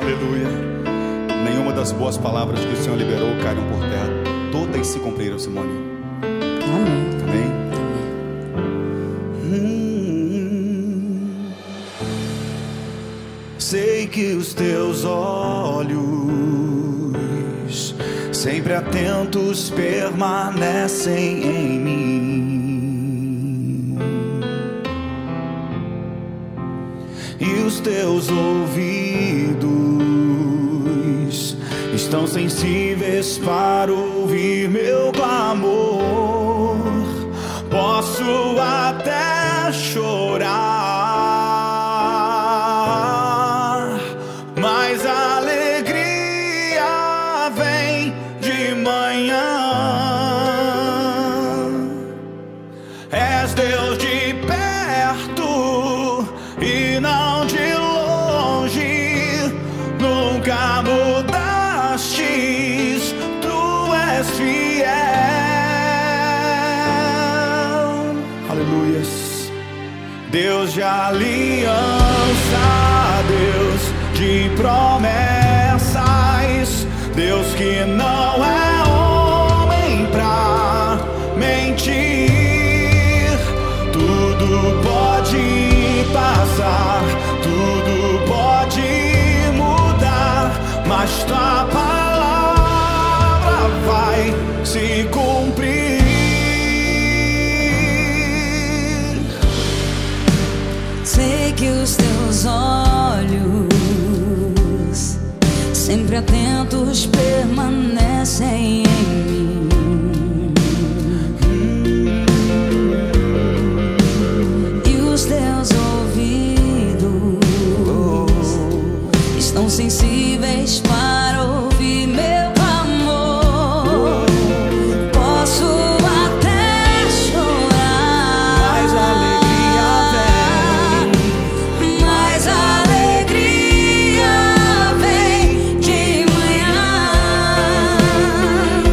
Aleluia. Nenhuma das boas palavras que o Senhor liberou caíram por terra. Todas se cumpriram, Simone. Amém. Amém. Sei que os teus olhos, sempre atentos, permanecem em mim, e os teus ouvidos estão sensíveis para ouvir meu clamor. Posso até chorar, mas a alegria vem de manhã. És Deus de perto e não de longe, nunca mudastes, tu és fiel. Aleluias. Deus de aliança, Deus de promessas, Deus que não é homem pra mentir. Tudo pode passar, tudo pode mudar, mas tua palavra vai se cumprir. Sei que os teus olhos, sempre atentos, permanecem em mim, e os teus ouvidos estão sensíveis para ouvir meu clamor. Posso até chorar, Mas a alegria vem, mas a alegria vem de manhã.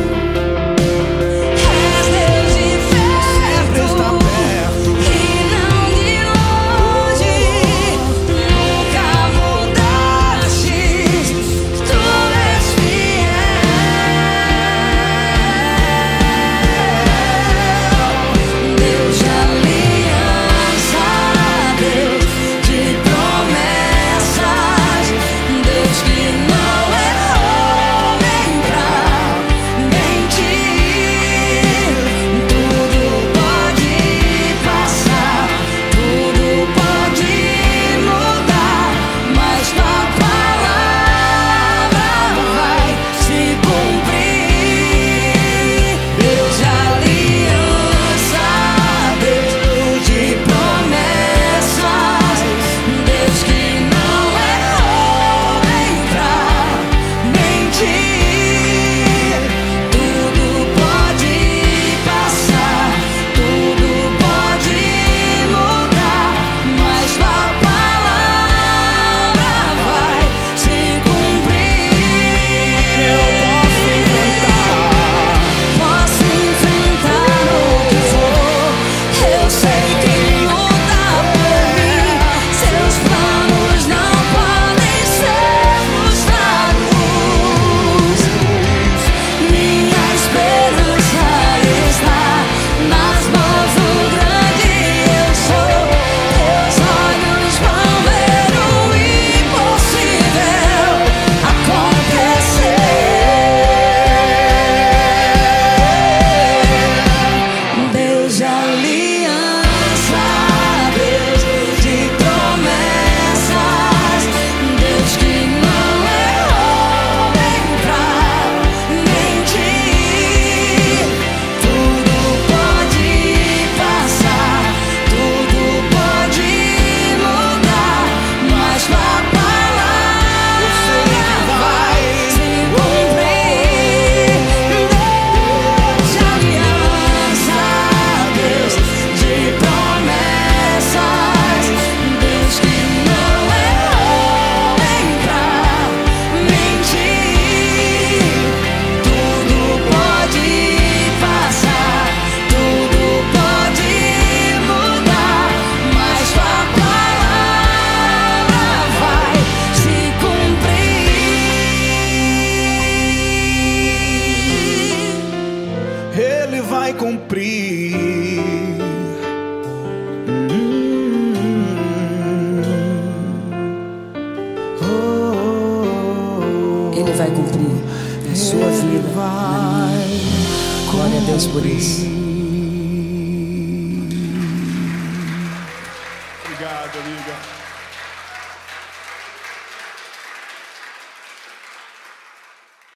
Ele vai cumprir. Ele vai cumprir na sua vida, na minha. Glória a Deus por isso.